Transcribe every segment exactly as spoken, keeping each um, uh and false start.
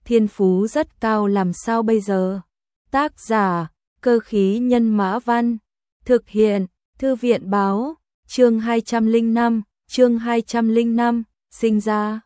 thiên phú rất cao làm sao bây giờ? Tác giả, Cơ khí nhân mã văn. Thực hiện, Thư viện báo, chương hai trăm lẻ năm, chương hai trăm lẻ năm, sinh ra.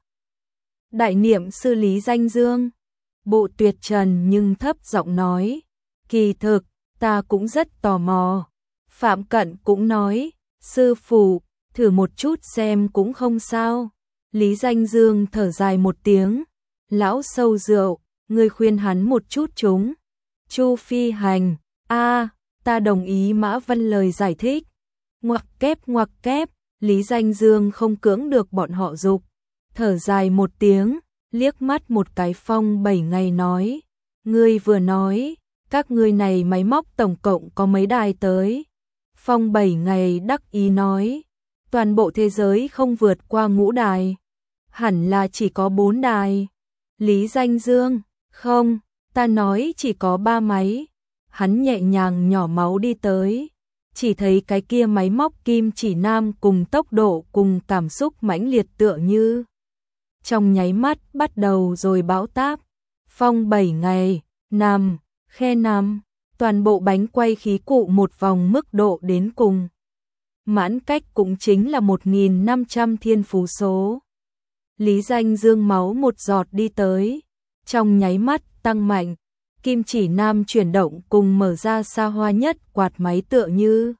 Đại niệm sư Lý Danh Dương. Bộ Tuyệt trần nhưng thấp giọng nói, kỳ thực, ta cũng rất tò mò. Phạm Cận cũng nói, sư phụ, thử một chút xem cũng không sao. Lý Danh Dương thở dài một tiếng, lão sâu rượu, ngươi khuyên hắn một chút chúng. Chu Phi Hành, a, ta đồng ý Mã Văn lời giải thích. Ngoặc kép ngoặc kép, Lý Danh Dương không cưỡng được bọn họ dục, thở dài một tiếng, liếc mắt một cái Phong bảy ngày nói, ngươi vừa nói, các ngươi này máy móc tổng cộng có mấy đài tới? Phong bảy ngày đắc ý nói, toàn bộ thế giới không vượt qua ngũ đài, hẳn là chỉ có bốn đài. Lý Danh Dương, không, ta nói chỉ có ba máy. Hắn nhẹ nhàng nhỏ máu đi tới, chỉ thấy cái kia máy móc kim chỉ nam cùng tốc độ cùng cảm xúc mãnh liệt tựa như trong nháy mắt bắt đầu rồi bão táp. Phong bảy ngày, nằm, khe nằm, toàn bộ bánh quay khí cụ một vòng mức độ đến cùng. Mãn cách cũng chính là một nghìn năm trăm thiên phú số. Lý Danh Dương máu một giọt đi tới, trong nháy mắt tăng mạnh, kim chỉ nam chuyển động cùng mở ra xa hoa nhất quạt máy tựa như.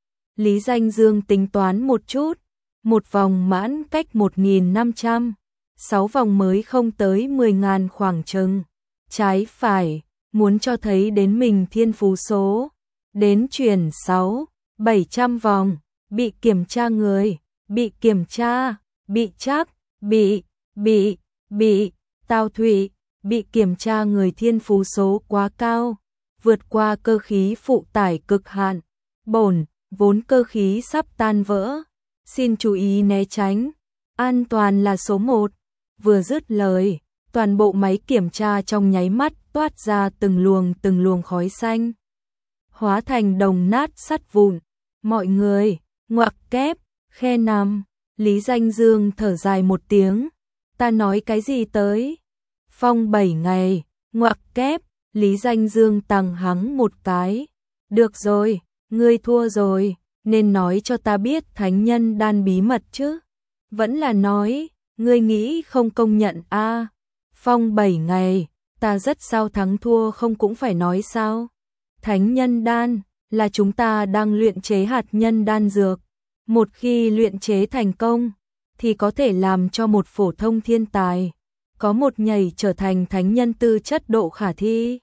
Lý Danh Dương tính toán một chút, một vòng mãn cách một nghìn năm trăm, sáu vòng mới không tới mười nghìn khoảng chừng. Trái phải, muốn cho thấy đến mình thiên phú số, đến chuyển sáu, bảy trăm vòng, bị kiểm tra người, bị kiểm tra, bị chắc, bị, bị, bị, Tào Thụy, bị kiểm tra người thiên phú số quá cao, vượt qua cơ khí phụ tải cực hạn, bổn, vốn cơ khí sắp tan vỡ, xin chú ý né tránh, an toàn là số một. Vừa dứt lời, toàn bộ máy kiểm tra trong nháy mắt toát ra từng luồng từng luồng khói xanh, hóa thành đồng nát sắt vụn. Mọi người, ngoặc kép, khe nằm, Lý Danh Dương thở dài một tiếng, ta nói cái gì tới? Phong bảy ngày, ngoặc kép, Lý Danh Dương tằng hắng một cái. Được rồi, ngươi thua rồi, nên nói cho ta biết thánh nhân đan bí mật chứ. Vẫn là nói, ngươi nghĩ không công nhận a? À, Phong bảy ngày, ta rất sao thắng thua không cũng phải nói sao? Thánh nhân đan là chúng ta đang luyện chế hạt nhân đan dược. Một khi luyện chế thành công, thì có thể làm cho một phổ thông thiên tài có một nhảy trở thành thánh nhân tư chất độ khả thi.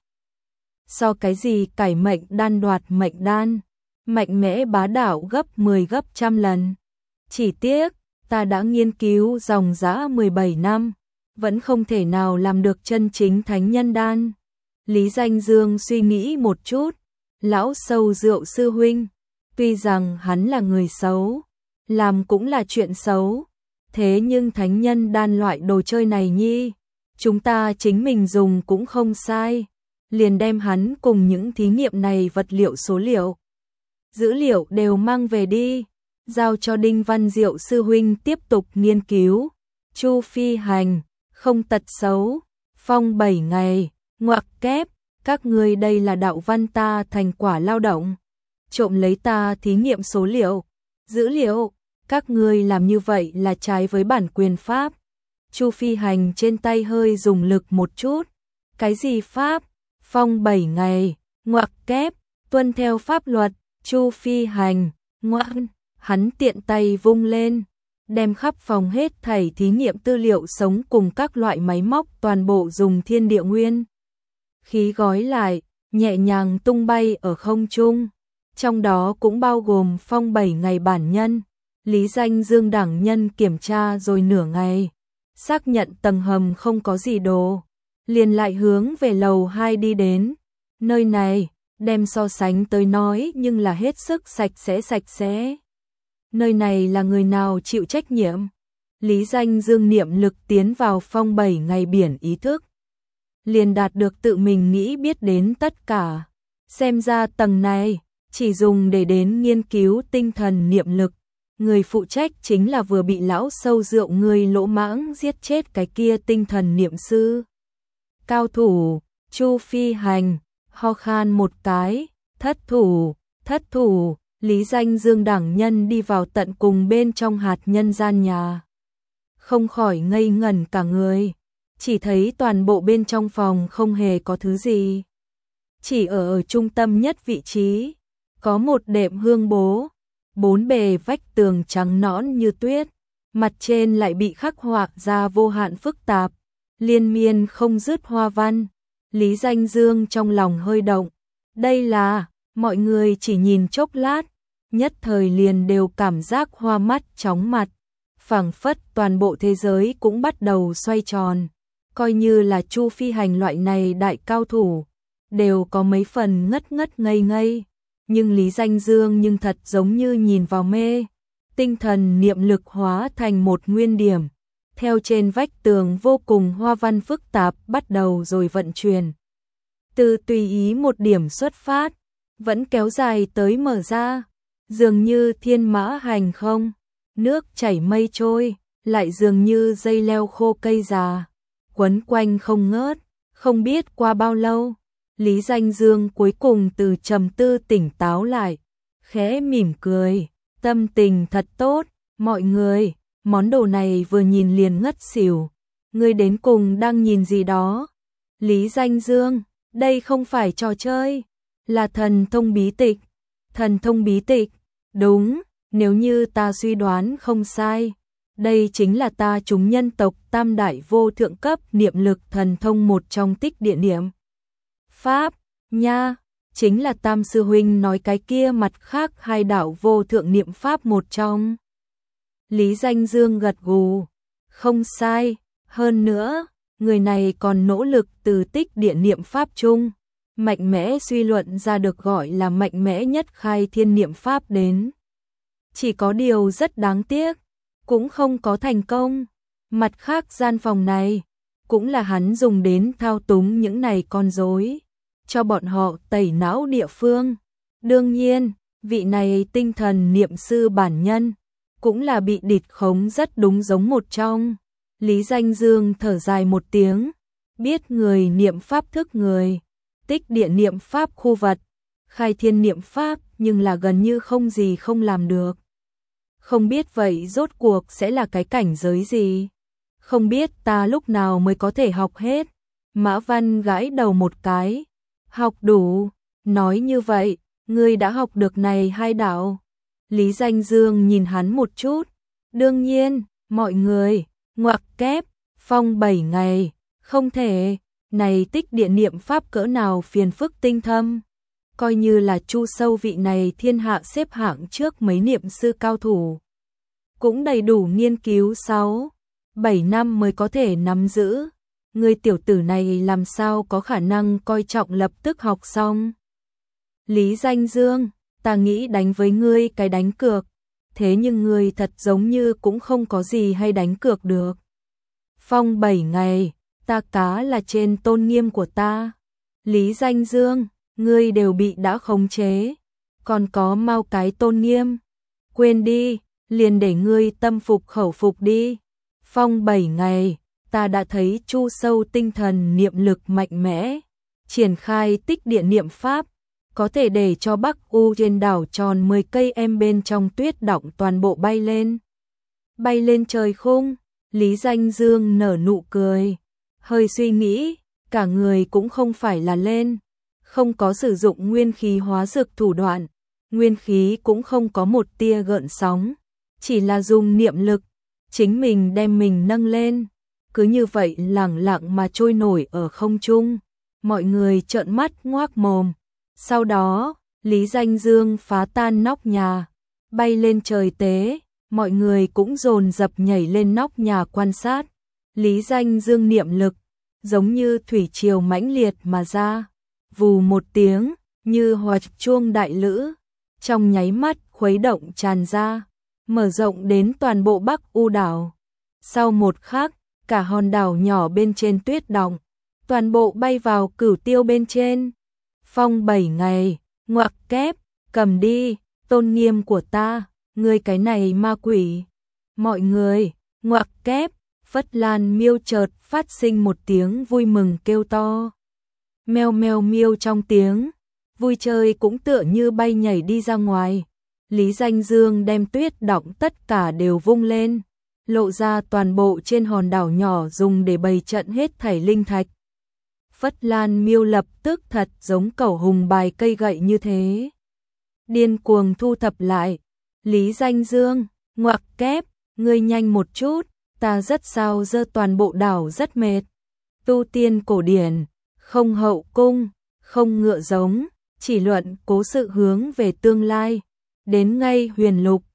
So cái gì cải mệnh đan đoạt mệnh đan, mạnh mẽ bá đạo gấp mười gấp trăm lần. Chỉ tiếc, ta đã nghiên cứu dòng dã mười bảy năm, vẫn không thể nào làm được chân chính thánh nhân đan. Lý Danh Dương suy nghĩ một chút, lão sâu rượu sư huynh, tuy rằng hắn là người xấu, làm cũng là chuyện xấu, thế nhưng thánh nhân đan loại đồ chơi này nhi, chúng ta chính mình dùng cũng không sai, liền đem hắn cùng những thí nghiệm này vật liệu số liệu, dữ liệu đều mang về đi, giao cho Đinh Văn Diệu sư huynh tiếp tục nghiên cứu. Chu Phi Hành, không tật xấu, Phong bảy ngày, ngoặc kép, các ngươi đây là đạo văn ta thành quả lao động, trộm lấy ta thí nghiệm số liệu, dữ liệu, các ngươi làm như vậy là trái với bản quyền pháp. Chu Phi Hành trên tay hơi dùng lực một chút, cái gì pháp? Phong bảy ngày, ngoặc kép, tuân theo pháp luật. Chu Phi Hành, ngoan, hắn tiện tay vung lên, đem khắp phòng hết thảy thí nghiệm tư liệu sống cùng các loại máy móc toàn bộ dùng thiên địa nguyên khí gói lại, nhẹ nhàng tung bay ở không trung, trong đó cũng bao gồm Phong bảy ngày bản nhân. Lý Danh Dương đẳng nhân kiểm tra rồi nửa ngày, xác nhận tầng hầm không có gì đồ, liền lại hướng về lầu hai đi đến. Nơi này, đem so sánh tới nói nhưng là hết sức sạch sẽ sạch sẽ. Nơi này là người nào chịu trách nhiệm? Lý Danh Dương niệm lực tiến vào Phong bảy ngày biển ý thức, liền đạt được tự mình nghĩ biết đến tất cả. Xem ra tầng này chỉ dùng để đến nghiên cứu tinh thần niệm lực. Người phụ trách chính là vừa bị lão sâu rượu người lỗ mãng giết chết cái kia tinh thần niệm sư. cao thủ, Chu Phi Hành, ho khan một cái, thất thủ, thất thủ, Lý Danh Dương đẳng nhân đi vào tận cùng bên trong hạt nhân gian nhà. Không khỏi ngây ngẩn cả người, chỉ thấy toàn bộ bên trong phòng không hề có thứ gì. Chỉ ở, ở trung tâm nhất vị trí, có một đệm hương bố, bốn bề vách tường trắng nõn như tuyết, mặt trên lại bị khắc họa ra vô hạn phức tạp, liên miên không dứt hoa văn. Lý Danh Dương trong lòng hơi động, đây là, mọi người chỉ nhìn chốc lát, nhất thời liền đều cảm giác hoa mắt chóng mặt, phảng phất toàn bộ thế giới cũng bắt đầu xoay tròn, coi như là Chu Phi Hành loại này đại cao thủ, đều có mấy phần ngất ngất ngây ngây, nhưng Lý Danh Dương nhưng thật giống như nhìn vào mê, tinh thần niệm lực hóa thành một nguyên điểm, theo trên vách tường vô cùng hoa văn phức tạp bắt đầu rồi vận chuyển. Từ tùy ý một điểm xuất phát, vẫn kéo dài tới mở ra, dường như thiên mã hành không, nước chảy mây trôi, lại dường như dây leo khô cây già, quấn quanh không ngớt, không biết qua bao lâu, Lý Danh Dương cuối cùng từ trầm tư tỉnh táo lại, khẽ mỉm cười, tâm tình thật tốt, mọi người, món đồ này vừa nhìn liền ngất xỉu, ngươi đến cùng đang nhìn gì đó? Lý Danh Dương, đây không phải trò chơi, là thần thông bí tịch, thần thông bí tịch, đúng, nếu như ta suy đoán không sai, đây chính là ta chúng nhân tộc tam đại vô thượng cấp niệm lực thần thông một trong tích địa niệm Pháp, nha, chính là Tam Sư Huynh nói cái kia mặt khác hai đạo vô thượng niệm Pháp một trong. Lý Danh Dương gật gù, không sai, hơn nữa, người này còn nỗ lực từ tích địa niệm Pháp chung, mạnh mẽ suy luận ra được gọi là mạnh mẽ nhất khai thiên niệm Pháp đến. Chỉ có điều rất đáng tiếc, cũng không có thành công, mặt khác gian phòng này, cũng là hắn dùng đến thao túng những này con rối, cho bọn họ tẩy não địa phương. Đương nhiên, vị này tinh thần niệm sư bản nhân, cũng là bị địch khống rất đúng giống một trong. Lý Danh Dương thở dài một tiếng, biết người niệm Pháp thức người, tích địa niệm Pháp khu vật, khai thiên niệm Pháp nhưng là gần như không gì không làm được. Không biết vậy rốt cuộc sẽ là cái cảnh giới gì? Không biết ta lúc nào mới có thể học hết? Mã Văn gãi đầu một cái, học đủ, nói như vậy, ngươi đã học được này hai đạo. Lý Danh Dương nhìn hắn một chút, đương nhiên, mọi người, ngoặc kép, phong bảy ngày, không thể, này tích địa niệm Pháp cỡ nào phiền phức tinh thâm. Coi như là Chu Sâu vị này thiên hạ xếp hạng trước mấy niệm sư cao thủ, cũng đầy đủ nghiên cứu sáu, bảy năm mới có thể nắm giữ. Người tiểu tử này làm sao có khả năng coi trọng lập tức học xong. Lý Danh Dương, ta nghĩ đánh với ngươi cái đánh cược, thế nhưng ngươi thật giống như cũng không có gì hay đánh cược được. Phong bảy ngày, ta cá là trên tôn nghiêm của ta. Lý Danh Dương, ngươi đều bị đã khống chế, còn có mau cái tôn nghiêm. Quên đi, liền để ngươi tâm phục khẩu phục đi. Phong bảy ngày, ta đã thấy Chu Sâu tinh thần niệm lực mạnh mẽ, triển khai tích địa niệm Pháp, có thể để cho Bắc U trên đảo tròn mười cây em bên trong tuyết đọng toàn bộ bay lên. Bay lên trời khung, Lý Danh Dương nở nụ cười, hơi suy nghĩ, cả người cũng không phải là lên, không có sử dụng nguyên khí hóa dược thủ đoạn, nguyên khí cũng không có một tia gợn sóng, chỉ là dùng niệm lực, chính mình đem mình nâng lên, cứ như vậy lẳng lặng mà trôi nổi ở không trung, mọi người trợn mắt ngoác mồm. Sau đó, Lý Danh Dương phá tan nóc nhà, bay lên trời tế, mọi người cũng dồn dập nhảy lên nóc nhà quan sát. Lý Danh Dương niệm lực, giống như thủy triều mãnh liệt mà ra, vù một tiếng, như hoạt chuông đại lữ, trong nháy mắt khuấy động tràn ra, mở rộng đến toàn bộ Bắc U đảo. Sau một khắc, cả hòn đảo nhỏ bên trên tuyết đọng, toàn bộ bay vào cửu tiêu bên trên. Phong bảy ngày, ngoặc kép, cầm đi, tôn nghiêm của ta, ngươi cái này ma quỷ. Mọi người, ngoặc kép, Phất Lan Miêu chợt phát sinh một tiếng vui mừng kêu to. Meo meo miêu, trong tiếng vui chơi cũng tựa như bay nhảy đi ra ngoài. Lý Danh Dương đem tuyết đọng tất cả đều vung lên, lộ ra toàn bộ trên hòn đảo nhỏ dùng để bày trận hết thảy linh thạch. Phất Lan Miêu lập tức thật giống cẩu hùng bài cây gậy như thế, điên cuồng thu thập lại. Lý Danh Dương, ngoặc kép, ngươi nhanh một chút, ta rất sao dơ toàn bộ đảo rất mệt. Tu tiên cổ điển, không hậu cung, không ngựa giống, chỉ luận cố sự hướng về tương lai. Đến ngay huyền lục,